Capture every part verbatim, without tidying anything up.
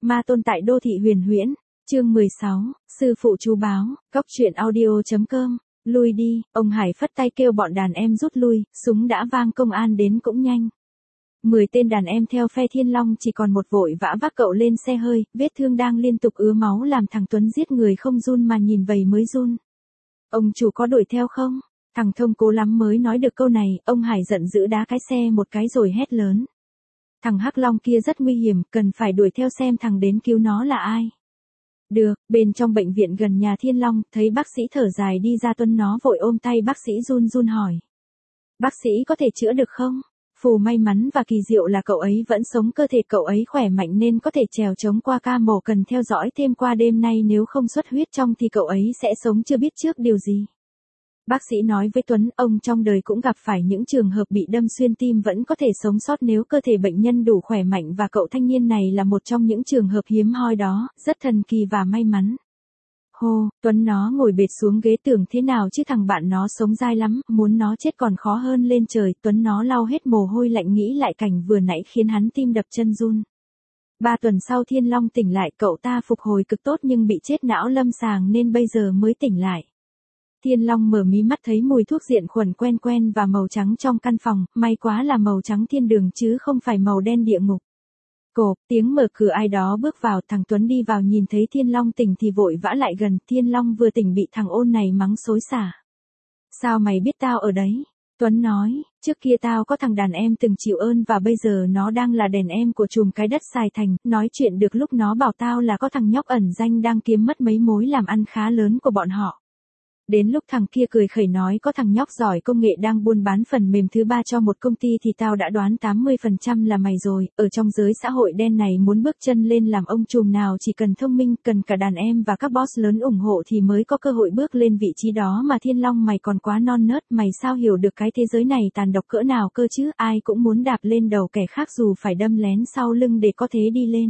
Ma tôn tại đô thị huyền huyễn. Chương mười sáu, sư phụ chú báo, cóc truyện audio chấm com. Lui đi, ông Hải phất tay kêu bọn đàn em rút lui, súng đã vang, công an đến cũng nhanh. Mười tên đàn em theo phe Thiên Long chỉ còn một vội vã vác cậu lên xe hơi, vết thương đang liên tục ứa máu làm thằng Tuấn giết người không run mà nhìn vậy mới run. Ông chủ có đuổi theo không? Thằng Thông cố lắm mới nói được câu này, ông Hải giận dữ đá cái xe một cái rồi hét lớn. Thằng Hắc Long kia rất nguy hiểm, cần phải đuổi theo xem thằng đến cứu nó là ai. Được, bên trong bệnh viện gần nhà Thiên Long, thấy bác sĩ thở dài đi ra, Tuấn nó vội ôm tay bác sĩ run run hỏi. Bác sĩ có thể chữa được không? Phù may mắn và kỳ diệu là cậu ấy vẫn sống, cơ thể cậu ấy khỏe mạnh nên có thể trèo chống qua ca mổ, cần theo dõi thêm qua đêm nay, nếu không xuất huyết trong thì cậu ấy sẽ sống chưa biết trước điều gì. Bác sĩ nói với Tuấn, ông trong đời cũng gặp phải những trường hợp bị đâm xuyên tim vẫn có thể sống sót nếu cơ thể bệnh nhân đủ khỏe mạnh, và cậu thanh niên này là một trong những trường hợp hiếm hoi đó, rất thần kỳ và may mắn. Hô, Tuấn nó ngồi bệt xuống ghế, tưởng thế nào chứ thằng bạn nó sống dai lắm, muốn nó chết còn khó hơn lên trời. Tuấn nó lau hết mồ hôi lạnh, nghĩ lại cảnh vừa nãy khiến hắn tim đập chân run. Ba tuần sau Thiên Long tỉnh lại, cậu ta phục hồi cực tốt nhưng bị chết não lâm sàng nên bây giờ mới tỉnh lại. Thiên Long mở mí mắt thấy mùi thuốc diệt khuẩn quen quen và màu trắng trong căn phòng, may quá là màu trắng thiên đường chứ không phải màu đen địa ngục. Cộp, tiếng mở cửa, ai đó bước vào, thằng Tuấn đi vào nhìn thấy Thiên Long tỉnh thì vội vã lại gần. Thiên Long vừa tỉnh bị thằng ôn này mắng xối xả. Sao mày biết tao ở đấy? Tuấn nói, trước kia tao có thằng đàn em từng chịu ơn và bây giờ nó đang là đàn em của chùm cái đất Sài Thành. Nói chuyện được lúc nó bảo tao là có thằng nhóc ẩn danh đang kiếm mất mấy mối làm ăn khá lớn của bọn họ. Đến lúc thằng kia cười khẩy nói có thằng nhóc giỏi công nghệ đang buôn bán phần mềm thứ ba cho một công ty thì tao đã đoán tám mươi phần trăm là mày rồi. Ở trong giới xã hội đen này muốn bước chân lên làm ông trùm nào chỉ cần thông minh, cần cả đàn em và các boss lớn ủng hộ thì mới có cơ hội bước lên vị trí đó mà. Thiên Long, mày còn quá non nớt, mày sao hiểu được cái thế giới này tàn độc cỡ nào cơ chứ? Ai cũng muốn đạp lên đầu kẻ khác dù phải đâm lén sau lưng để có thế đi lên.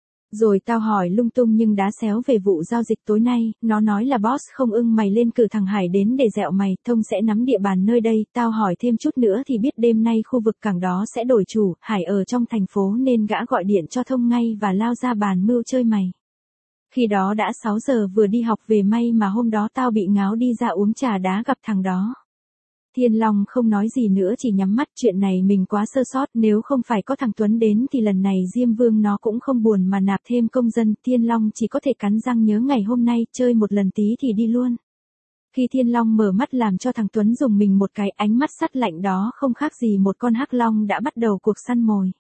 Rồi tao hỏi lung tung nhưng đá xéo về vụ giao dịch tối nay, nó nói là boss không ưng mày lên cử thằng Hải đến để dẹo mày, Thông sẽ nắm địa bàn nơi đây. Tao hỏi thêm chút nữa thì biết đêm nay khu vực cảng đó sẽ đổi chủ, Hải ở trong thành phố nên gã gọi điện cho Thông ngay và lao ra bàn mưu chơi mày. Khi đó đã sáu giờ, vừa đi học về, may mà hôm đó tao bị ngáo đi ra uống trà đá gặp thằng đó. Thiên Long không nói gì nữa, chỉ nhắm mắt. Chuyện này mình quá sơ sót, nếu không phải có thằng Tuấn đến thì lần này Diêm Vương nó cũng không buồn mà nạp thêm công dân. Thiên Long chỉ có thể cắn răng nhớ ngày hôm nay, chơi một lần tí thì đi luôn. Khi Thiên Long mở mắt làm cho thằng Tuấn dùng mình một cái, ánh mắt sắt lạnh đó không khác gì một con hắc long đã bắt đầu cuộc săn mồi.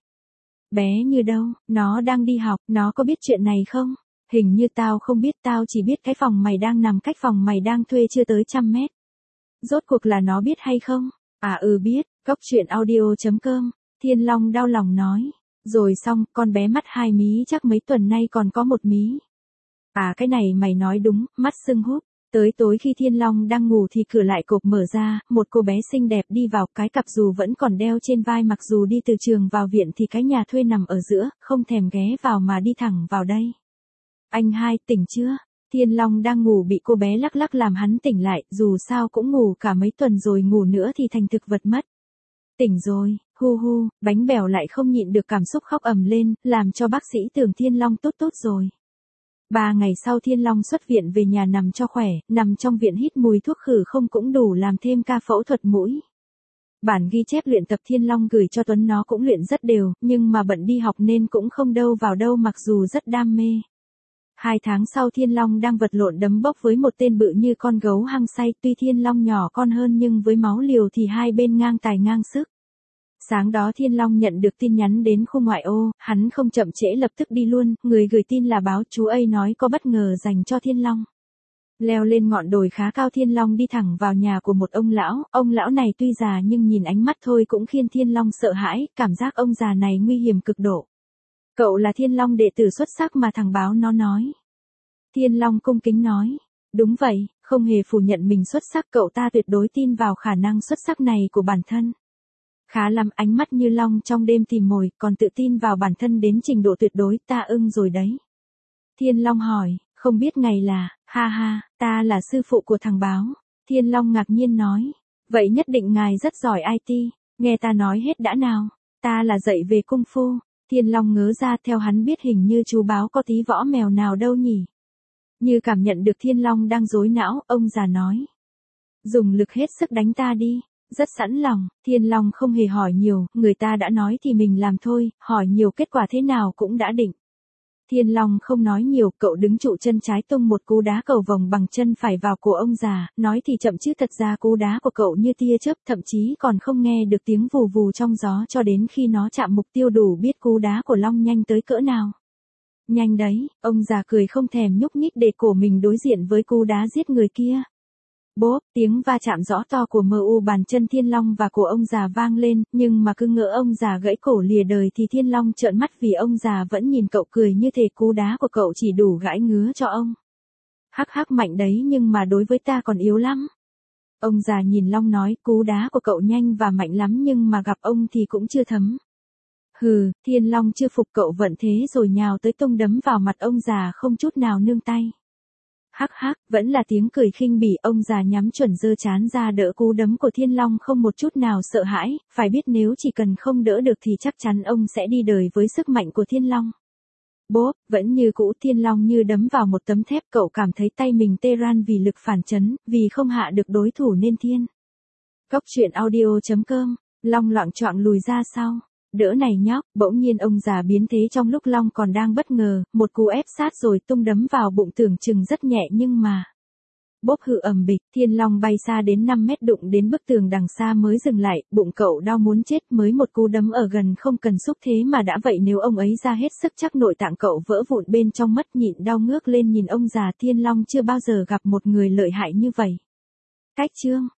Bé như đâu, nó đang đi học, nó có biết chuyện này không? Hình như tao không biết, tao chỉ biết cái phòng mày đang nằm cách phòng mày đang thuê chưa tới trăm mét. Rốt cuộc là nó biết hay không? À ừ biết, cóc truyện audio chấm com. Thiên Long đau lòng nói. Rồi xong, con bé mắt hai mí chắc mấy tuần nay còn có một mí. À cái này mày nói đúng, mắt sưng húp. Tới tối khi Thiên Long đang ngủ thì cửa lại cộp mở ra, một cô bé xinh đẹp đi vào, cái cặp dù vẫn còn đeo trên vai, mặc dù đi từ trường vào viện thì cái nhà thuê nằm ở giữa, không thèm ghé vào mà đi thẳng vào đây. Anh hai, tỉnh chưa? Thiên Long đang ngủ bị cô bé lắc lắc làm hắn tỉnh lại, dù sao cũng ngủ cả mấy tuần rồi, ngủ nữa thì thành thực vật mất. Tỉnh rồi, hu hu, bánh bèo lại không nhịn được cảm xúc khóc ầm lên, làm cho bác sĩ tưởng Thiên Long tốt tốt rồi. Ba ngày sau Thiên Long xuất viện về nhà nằm cho khỏe, nằm trong viện hít mùi thuốc khử không cũng đủ làm thêm ca phẫu thuật mũi. Bản ghi chép luyện tập Thiên Long gửi cho Tuấn, nó cũng luyện rất đều, nhưng mà bận đi học nên cũng không đâu vào đâu mặc dù rất đam mê. Hai tháng sau Thiên Long đang vật lộn đấm bốc với một tên bự như con gấu hăng say, tuy Thiên Long nhỏ con hơn nhưng với máu liều thì hai bên ngang tài ngang sức. Sáng đó Thiên Long nhận được tin nhắn đến khu ngoại ô, hắn không chậm trễ lập tức đi luôn, người gửi tin là báo chú ấy nói có bất ngờ dành cho Thiên Long. Leo lên ngọn đồi khá cao, Thiên Long đi thẳng vào nhà của một ông lão, ông lão này tuy già nhưng nhìn ánh mắt thôi cũng khiến Thiên Long sợ hãi, cảm giác ông già này nguy hiểm cực độ. Cậu là Thiên Long đệ tử xuất sắc mà thằng báo nó nói. Thiên Long cung kính nói. Đúng vậy, không hề phủ nhận mình xuất sắc, cậu ta tuyệt đối tin vào khả năng xuất sắc này của bản thân. Khá lắm, ánh mắt như long trong đêm tìm mồi, còn tự tin vào bản thân đến trình độ tuyệt đối, ta ưng rồi đấy. Thiên Long hỏi, không biết ngày là, ha ha, ta là sư phụ của thằng báo. Thiên Long ngạc nhiên nói, vậy nhất định ngài rất giỏi i tê, nghe ta nói hết đã nào, ta là dạy về cung phu. Thiên Long ngớ ra, theo hắn biết hình như chú báo có tí võ mèo nào đâu nhỉ. Như cảm nhận được Thiên Long đang rối não, ông già nói. Dùng lực hết sức đánh ta đi. Rất sẵn lòng, Thiên Long không hề hỏi nhiều, người ta đã nói thì mình làm thôi, hỏi nhiều kết quả thế nào cũng đã định. Thiên Long không nói nhiều, cậu đứng trụ chân trái tung một cú đá cầu vồng bằng chân phải vào cổ ông già, nói thì chậm chứ thật ra cú đá của cậu như tia chớp, thậm chí còn không nghe được tiếng vù vù trong gió cho đến khi nó chạm mục tiêu đủ biết cú đá của Long nhanh tới cỡ nào. Nhanh đấy, ông già cười không thèm nhúc nhích để cổ mình đối diện với cú đá giết người kia. Bốp, tiếng va chạm rõ to của em u bàn chân Thiên Long và cổ ông già vang lên, nhưng mà cứ ngỡ ông già gãy cổ lìa đời thì Thiên Long trợn mắt vì ông già vẫn nhìn cậu cười như thể cú đá của cậu chỉ đủ gãi ngứa cho ông. Hắc hắc mạnh đấy nhưng mà đối với ta còn yếu lắm. Ông già nhìn Long nói, cú đá của cậu nhanh và mạnh lắm nhưng mà gặp ông thì cũng chưa thấm. Hừ, Thiên Long chưa phục cậu vận thế rồi nhào tới tung đấm vào mặt ông già không chút nào nương tay. Hắc hắc, vẫn là tiếng cười khinh bỉ, ông già nhắm chuẩn giơ trán ra đỡ cú đấm của Thiên Long không một chút nào sợ hãi, phải biết nếu chỉ cần không đỡ được thì chắc chắn ông sẽ đi đời với sức mạnh của Thiên Long. Bốp, vẫn như cũ, Thiên Long như đấm vào một tấm thép, cậu cảm thấy tay mình tê ran vì lực phản chấn, vì không hạ được đối thủ nên thiên. Cóc truyện audio chấm com, Long loạng choạng lùi ra sau. Đỡ này nhóc, bỗng nhiên ông già biến thế trong lúc Long còn đang bất ngờ, một cú ép sát rồi tung đấm vào bụng tưởng chừng rất nhẹ nhưng mà. Bốp hự ầm bịch, Thiên Long bay xa đến năm mét đụng đến bức tường đằng xa mới dừng lại, bụng cậu đau muốn chết, mới một cú đấm ở gần không cần xúc thế mà đã vậy, nếu ông ấy ra hết sức chắc nội tạng cậu vỡ vụn bên trong mất, nhịn đau ngước lên nhìn ông già. Thiên Long chưa bao giờ gặp một người lợi hại như vậy. Cách chương